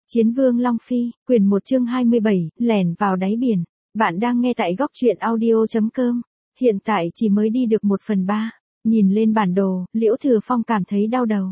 Chiến vương Long Phi, quyển 1 chương 27, lẻn vào đáy biển. Bạn đang nghe tại góc truyện audio.com. Hiện tại chỉ mới đi được 1/3. Nhìn lên bản đồ, Liễu Thừa Phong cảm thấy đau đầu.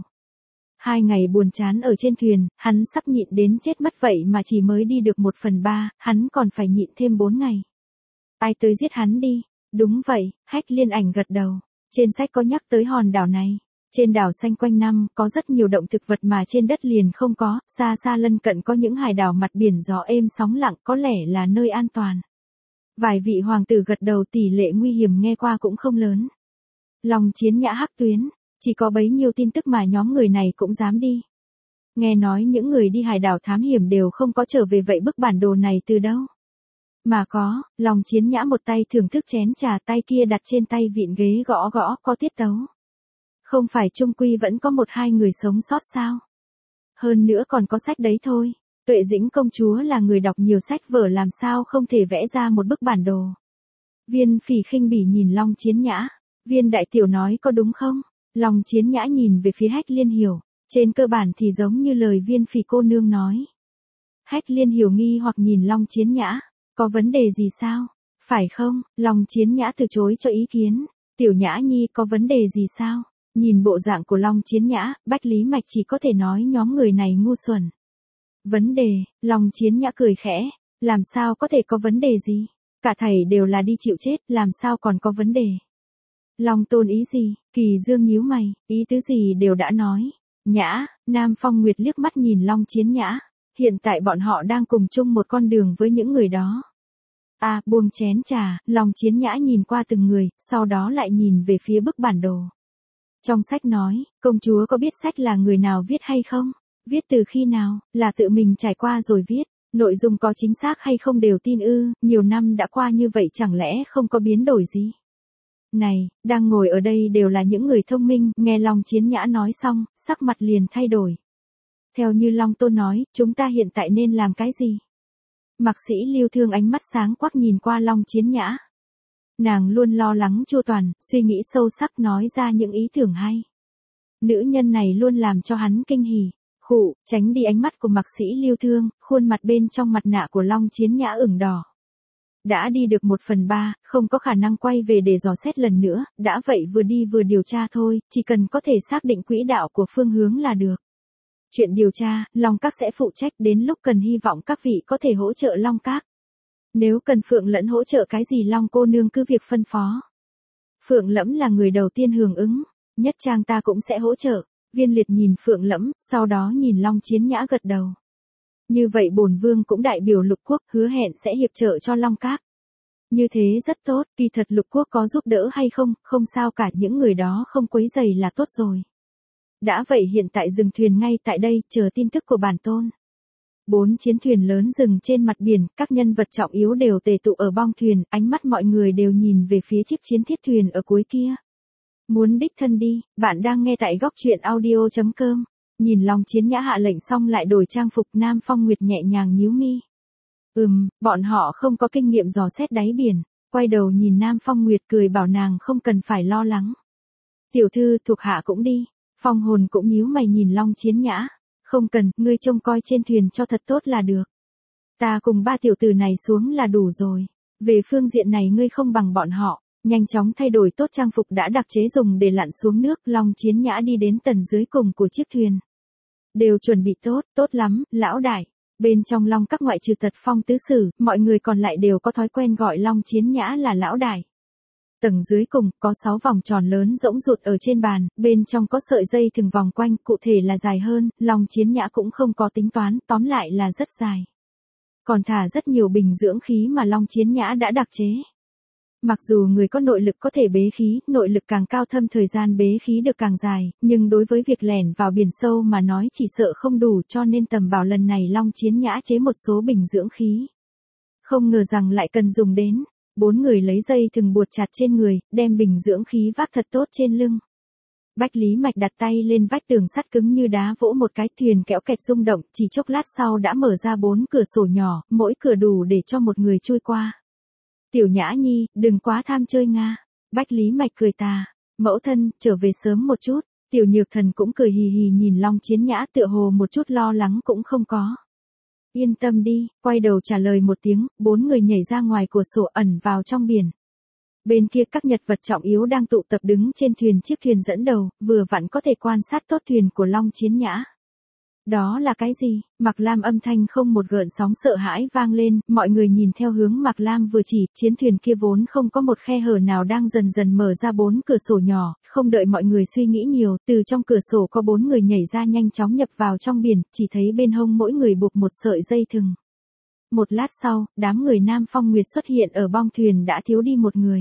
2 ngày buồn chán ở trên thuyền, hắn sắp nhịn đến chết mất vậy mà chỉ mới đi được 1/3, hắn còn phải nhịn thêm 4 ngày. Ai tới giết hắn đi? Đúng vậy, Hách Liên Ảnh gật đầu. Trên sách có nhắc tới hòn đảo này. Trên đảo xanh quanh năm, có rất nhiều động thực vật mà trên đất liền không có, xa xa lân cận có những hải đảo mặt biển gió êm sóng lặng, có lẽ là nơi an toàn. Vài vị hoàng tử gật đầu, tỷ lệ nguy hiểm nghe qua cũng không lớn. Long Chiến Nhã Hắc Tuyến, chỉ có bấy nhiêu tin tức mà nhóm người này cũng dám đi. Nghe nói những người đi hải đảo thám hiểm đều không có trở về, vậy bức bản đồ này từ đâu? Mà có, Long Chiến Nhã một tay thưởng thức chén trà, tay kia đặt trên tay vịn ghế gõ gõ có tiết tấu. Không phải chung quy vẫn có 1-2 người sống sót sao? Hơn nữa còn có sách đấy thôi. Tuệ Dĩnh công chúa là người đọc nhiều sách vở, làm sao không thể vẽ ra một bức bản đồ. Viên Phỉ khinh bỉ nhìn Long Chiến Nhã. Viên đại tiểu nói có đúng không? Long Chiến Nhã nhìn về phía Hách Liên Hiểu. Trên cơ bản thì giống như lời Viên Phỉ cô nương nói. Hách Liên Hiểu nghi hoặc nhìn Long Chiến Nhã. Có vấn đề gì sao? Phải không? Long Chiến Nhã từ chối cho ý kiến. Tiểu Nhã Nhi có vấn đề gì sao? Nhìn bộ dạng của Long Chiến Nhã, Bách Lý Mạch chỉ có thể nói nhóm người này ngu xuẩn. Vấn đề, Long Chiến Nhã cười khẽ, làm sao có thể có vấn đề gì? Cả thảy đều là đi chịu chết, làm sao còn có vấn đề? Long Tôn ý gì? Kỳ Dương nhíu mày, ý tứ gì đều đã nói. Nhã, Nam Phong Nguyệt liếc mắt nhìn Long Chiến Nhã, hiện tại bọn họ đang cùng chung một con đường với những người đó. Buông chén trà, Long Chiến Nhã nhìn qua từng người, sau đó lại nhìn về phía bức bản đồ. Trong sách nói, công chúa có biết sách là người nào viết hay không? Viết từ khi nào? Là tự mình trải qua rồi viết. Nội dung có chính xác hay không đều tin ư? Nhiều năm đã qua như vậy chẳng lẽ không có biến đổi gì? Này, đang ngồi ở đây đều là những người thông minh. Nghe Long Chiến Nhã nói xong, sắc mặt liền thay đổi. Theo như Long Tôn nói, chúng ta hiện tại nên làm cái gì? Mạc Sĩ Lưu Thương ánh mắt sáng quắc nhìn qua Long Chiến Nhã. Nàng luôn lo lắng chu toàn, suy nghĩ sâu sắc nói ra những ý tưởng hay. Nữ nhân này luôn làm cho hắn kinh hỉ. Khụ, tránh đi ánh mắt của Mạc Sĩ Lưu Thương, khuôn mặt bên trong mặt nạ của Long Chiến Nhã ửng đỏ. Đã đi được 1/3, không có khả năng quay về để dò xét lần nữa, đã vậy vừa đi vừa điều tra thôi, chỉ cần có thể xác định quỹ đạo của phương hướng là được. Chuyện điều tra, Long Các sẽ phụ trách, đến lúc cần hy vọng các vị có thể hỗ trợ Long Các. Nếu cần Phượng Lẫm hỗ trợ cái gì Long cô nương cứ việc phân phó. Phượng Lẫm là người đầu tiên hưởng ứng, Nhất Trang ta cũng sẽ hỗ trợ. Viên Liệt nhìn Phượng Lẫm, sau đó nhìn Long Chiến Nhã gật đầu. Như vậy bổn vương cũng đại biểu Lục Quốc, hứa hẹn sẽ hiệp trợ cho Long Các. Như thế rất tốt, kỳ thật Lục Quốc có giúp đỡ hay không, không sao cả, những người đó không quấy rầy là tốt rồi. Đã vậy hiện tại dừng thuyền ngay tại đây, chờ tin tức của bản tôn. 4 chiến thuyền lớn dừng trên mặt biển, các nhân vật trọng yếu đều tề tụ ở bong thuyền, ánh mắt mọi người đều nhìn về phía chiếc chiến thiết thuyền ở cuối kia. Muốn đích thân đi, bạn đang nghe tại góc truyện audio.com. Nhìn Long Chiến Nhã hạ lệnh xong lại đổi trang phục, Nam Phong Nguyệt nhẹ nhàng nhíu mi. Bọn họ không có kinh nghiệm dò xét đáy biển, quay đầu nhìn Nam Phong Nguyệt cười bảo nàng không cần phải lo lắng. Tiểu thư thuộc hạ cũng đi, Phong Hồn cũng nhíu mày nhìn Long Chiến Nhã. Không cần, ngươi trông coi trên thuyền cho thật tốt là được. Ta cùng 3 tiểu tử này xuống là đủ rồi. Về phương diện này ngươi không bằng bọn họ. Nhanh chóng thay đổi tốt trang phục đã đặc chế dùng để lặn xuống nước. Long Chiến Nhã đi đến tầng dưới cùng của chiếc thuyền. Đều chuẩn bị tốt, tốt lắm, lão đại. Bên trong Long Các ngoại trừ Tật Phong tứ sử, mọi người còn lại đều có thói quen gọi Long Chiến Nhã là lão đại. Tầng dưới cùng, có 6 vòng tròn lớn rỗng ruột ở trên bàn, bên trong có sợi dây thừng vòng quanh, cụ thể là dài hơn, Long Chiến Nhã cũng không có tính toán, tóm lại là rất dài. Còn thả rất nhiều bình dưỡng khí mà Long Chiến Nhã đã đặc chế. Mặc dù người có nội lực có thể bế khí, nội lực càng cao thâm thời gian bế khí được càng dài, nhưng đối với việc lẻn vào biển sâu mà nói chỉ sợ không đủ, cho nên tầm bảo lần này Long Chiến Nhã chế một số bình dưỡng khí. Không ngờ rằng lại cần dùng đến. 4 người lấy dây thừng buộc chặt trên người, đem bình dưỡng khí vác thật tốt trên lưng. Bách Lý Mạch đặt tay lên vách tường sắt cứng như đá vỗ một cái, thuyền kéo kẹt rung động, chỉ chốc lát sau đã mở ra 4 cửa sổ nhỏ, mỗi cửa đủ để cho một người chui qua. Tiểu Nhã Nhi, đừng quá tham chơi Nga. Bách Lý Mạch cười tà. Mẫu thân, trở về sớm một chút. Tiểu Nhược Thần cũng cười hì hì nhìn Long Chiến Nhã, tựa hồ một chút lo lắng cũng không có. Yên tâm đi, quay đầu trả lời một tiếng, 4 người nhảy ra ngoài cửa sổ ẩn vào trong biển. Bên kia các nhân vật trọng yếu đang tụ tập đứng trên thuyền chiếc thuyền dẫn đầu, vừa vặn có thể quan sát tốt thuyền của Long Chiến Nhã. Đó là cái gì? Mạc Lam âm thanh không một gợn sóng sợ hãi vang lên, mọi người nhìn theo hướng Mạc Lam vừa chỉ, chiến thuyền kia vốn không có một khe hở nào đang dần dần mở ra 4 cửa sổ nhỏ, không đợi mọi người suy nghĩ nhiều, từ trong cửa sổ có 4 người nhảy ra nhanh chóng nhập vào trong biển, chỉ thấy bên hông mỗi người buộc một sợi dây thừng. Một lát sau, đám người Nam Phong Nguyệt xuất hiện ở bong thuyền đã thiếu đi một người.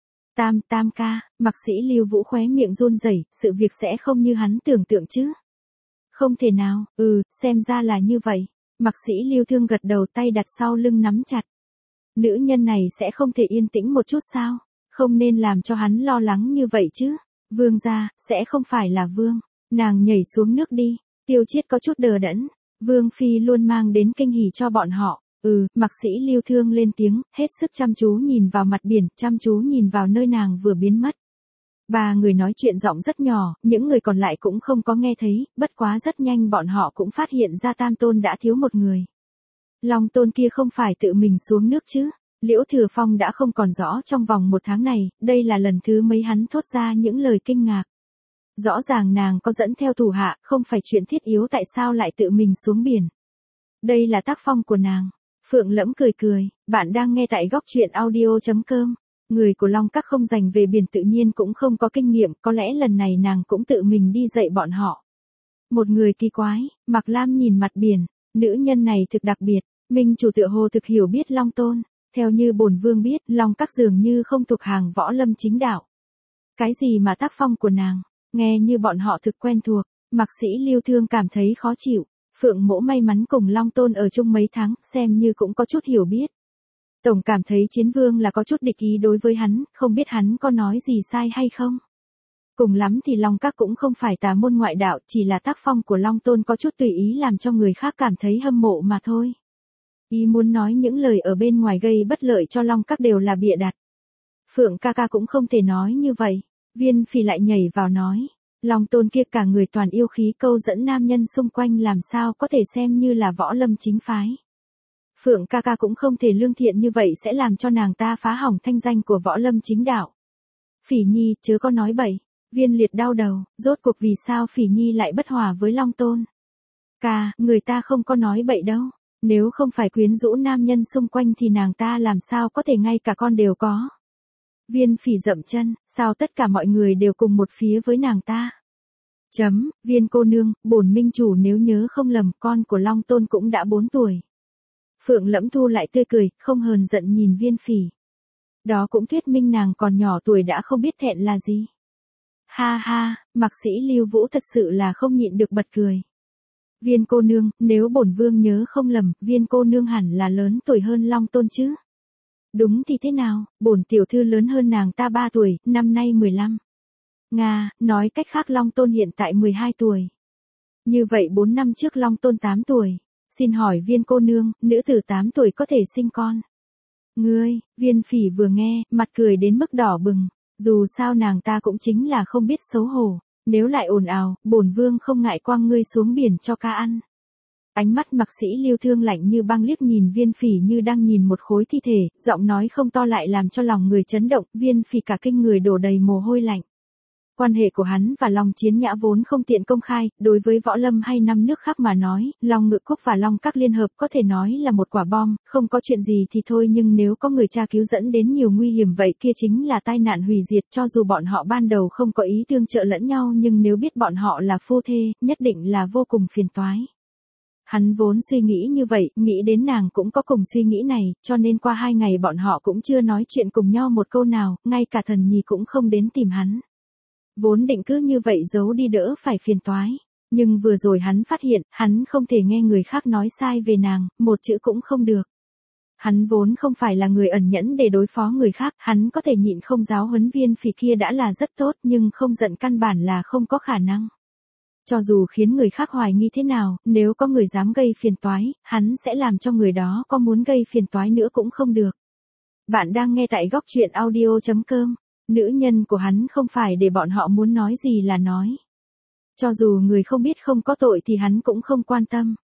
Tam ca, Mạc Sĩ Lưu Vũ khóe miệng run rẩy, sự việc sẽ không như hắn tưởng tượng chứ. Không thể nào, xem ra là như vậy. Mạc Sĩ Lưu Thương gật đầu, tay đặt sau lưng nắm chặt. Nữ nhân này sẽ không thể yên tĩnh một chút sao? Không nên làm cho hắn lo lắng như vậy chứ. Vương gia, sẽ không phải là Vương. Nàng nhảy xuống nước đi. Tiêu Chiết có chút đờ đẫn. Vương Phi luôn mang đến kinh hỉ cho bọn họ. Mạc Sĩ Lưu Thương lên tiếng, hết sức chăm chú nhìn vào mặt biển, chăm chú nhìn vào nơi nàng vừa biến mất. 3 người nói chuyện giọng rất nhỏ, những người còn lại cũng không có nghe thấy, bất quá rất nhanh bọn họ cũng phát hiện ra Tam Tôn đã thiếu một người. Long Tôn kia không phải tự mình xuống nước chứ? Liễu Thừa Phong đã không còn rõ trong vòng 1 tháng này, đây là lần thứ mấy hắn thốt ra những lời kinh ngạc. Rõ ràng nàng có dẫn theo thủ hạ, không phải chuyện thiết yếu, tại sao lại tự mình xuống biển? Đây là tác phong của nàng. Phượng Lẫm cười, bạn đang nghe tại góc truyện audio.com. Người của Long Các không dành về biển tự nhiên cũng không có kinh nghiệm, có lẽ lần này nàng cũng tự mình đi dạy bọn họ. Một người kỳ quái, Mạc Lam nhìn mặt biển, nữ nhân này thực đặc biệt, Minh chủ tựa hồ thực hiểu biết Long Tôn, theo như bổn vương biết, Long Các dường như không thuộc hàng võ lâm chính đạo. Cái gì mà tác phong của nàng, nghe như bọn họ thực quen thuộc, Mạc Sĩ Lưu Thương cảm thấy khó chịu. Phượng Mỗ may mắn cùng Long Tôn ở chung mấy tháng, xem như cũng có chút hiểu biết. Tổng cảm thấy Chiến Vương là có chút địch ý đối với hắn, không biết hắn có nói gì sai hay không. Cùng lắm thì Long Các cũng không phải tà môn ngoại đạo, chỉ là tác phong của Long Tôn có chút tùy ý làm cho người khác cảm thấy hâm mộ mà thôi. Ý muốn nói những lời ở bên ngoài gây bất lợi cho Long Các đều là bịa đặt. Phượng ca ca cũng không thể nói như vậy. Viên Phỉ lại nhảy vào nói. Long Tôn kia cả người toàn yêu khí, câu dẫn nam nhân xung quanh, làm sao có thể xem như là võ lâm chính phái. Phượng ca ca cũng không thể lương thiện như vậy, sẽ làm cho nàng ta phá hỏng thanh danh của võ lâm chính đạo. Phỉ Nhi chớ có nói bậy. Viên Liệt đau đầu, rốt cuộc vì sao Phỉ Nhi lại bất hòa với Long Tôn. Ca, người ta không có nói bậy đâu. Nếu không phải quyến rũ nam nhân xung quanh thì nàng ta làm sao có thể ngay cả con đều có. Viên Phỉ dậm chân, sao tất cả mọi người đều cùng một phía với nàng ta. Viên cô nương, bổn minh chủ nếu nhớ không lầm, con của Long Tôn cũng đã 4 tuổi. Phượng Lẫm thu lại tươi cười, không hờn giận nhìn Viên Phỉ. Đó cũng thuyết minh nàng còn nhỏ tuổi đã không biết thẹn là gì. Ha ha, Mạc Sĩ Lưu Vũ thật sự là không nhịn được bật cười. Viên cô nương, nếu bổn vương nhớ không lầm, Viên cô nương hẳn là lớn tuổi hơn Long Tôn chứ. Đúng thì thế nào, bổn tiểu thư lớn hơn nàng ta 3 tuổi, năm nay 15. Nga, nói cách khác Long Tôn hiện tại 12 tuổi. Như vậy 4 năm trước Long Tôn 8 tuổi. Xin hỏi Viên cô nương, nữ tử 8 tuổi có thể sinh con? Ngươi, Viên Phỉ vừa nghe, mặt cười đến mức đỏ bừng. Dù sao nàng ta cũng chính là không biết xấu hổ. Nếu lại ồn ào, bổn vương không ngại quăng ngươi xuống biển cho ca ăn. Ánh mắt Mạc Sĩ Lưu Thương lạnh như băng liếc nhìn Viên Phỉ như đang nhìn một khối thi thể, giọng nói không to lại làm cho lòng người chấn động, Viên Phỉ cả kinh người đổ đầy mồ hôi lạnh. Quan hệ của hắn và Long Chiến Nhã vốn không tiện công khai, đối với võ lâm hay 5 nước khác mà nói, Long Ngự Cốc và Long Các liên hợp có thể nói là một quả bom, không có chuyện gì thì thôi, nhưng nếu có người tra cứu dẫn đến nhiều nguy hiểm vậy kia chính là tai nạn hủy diệt. Cho dù bọn họ ban đầu không có ý tương trợ lẫn nhau, nhưng nếu biết bọn họ là phu thê, nhất định là vô cùng phiền toái. Hắn vốn suy nghĩ như vậy, nghĩ đến nàng cũng có cùng suy nghĩ này, cho nên qua 2 ngày bọn họ cũng chưa nói chuyện cùng nhau một câu nào, ngay cả Thần Nhi cũng không đến tìm hắn. Vốn định cứ như vậy giấu đi đỡ phải phiền toái. Nhưng vừa rồi hắn phát hiện, hắn không thể nghe người khác nói sai về nàng, một chữ cũng không được. Hắn vốn không phải là người ẩn nhẫn để đối phó người khác, hắn có thể nhịn không giáo huấn Viên Phỉ kia đã là rất tốt, nhưng không giận căn bản là không có khả năng. Cho dù khiến người khác hoài nghi thế nào, nếu có người dám gây phiền toái, hắn sẽ làm cho người đó có muốn gây phiền toái nữa cũng không được. Bạn đang nghe tại góc truyện audio.com. Nữ nhân của hắn không phải để bọn họ muốn nói gì là nói. Cho dù người không biết không có tội thì hắn cũng không quan tâm.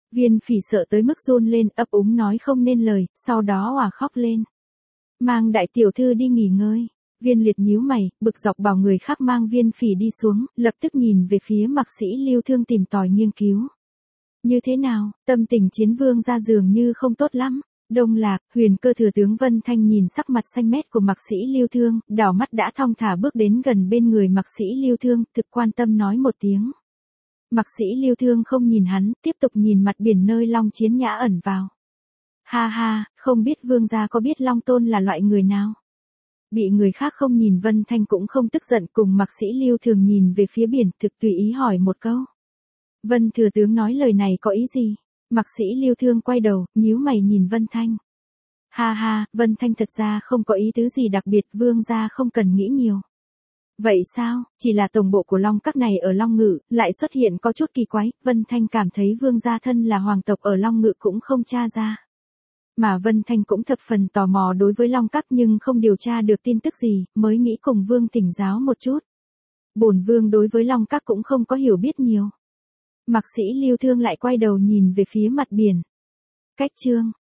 Viên Phỉ sợ tới mức run lên, ấp úng nói không nên lời, sau đó òa khóc lên. Mang đại tiểu thư đi nghỉ ngơi. Viên Liệt nhíu mày, bực dọc bảo người khác mang Viên Phỉ đi xuống, lập tức nhìn về phía Mạc Sĩ Lưu Thương tìm tòi nghiên cứu. Như thế nào, tâm tình Chiến Vương ra dường như không tốt lắm. Đông Lạc, Huyền Cơ thừa tướng Vân Thanh nhìn sắc mặt xanh mét của Mạc Sĩ Lưu Thương, đảo mắt đã thong thả bước đến gần bên người Mạc Sĩ Lưu Thương, thực quan tâm nói một tiếng. Mạc Sĩ Lưu Thương không nhìn hắn, tiếp tục nhìn mặt biển nơi Long Chiến Nhã ẩn vào. Ha ha, không biết vương gia có biết Long Tôn là loại người nào? Bị người khác không nhìn Vân Thanh cũng không tức giận, cùng Mạc Sĩ Lưu Thường nhìn về phía biển, thực tùy ý hỏi một câu. Vân thừa tướng nói lời này có ý gì? Mạc Sĩ Lưu Thương quay đầu, nhíu mày nhìn Vân Thanh. Ha ha, Vân Thanh thật ra không có ý tứ gì đặc biệt, vương gia không cần nghĩ nhiều. Vậy sao, chỉ là tổng bộ của Long Các này ở Long Ngự, lại xuất hiện có chút kỳ quái, Vân Thanh cảm thấy vương gia thân là hoàng tộc ở Long Ngự cũng không tra ra. Mà Vân Thanh cũng thập phần tò mò đối với Long Các nhưng không điều tra được tin tức gì, mới nghĩ cùng vương thỉnh giáo một chút. Bổn vương đối với Long Các cũng không có hiểu biết nhiều. Mạc Sĩ Lưu Thương lại quay đầu nhìn về phía mặt biển. Cách chương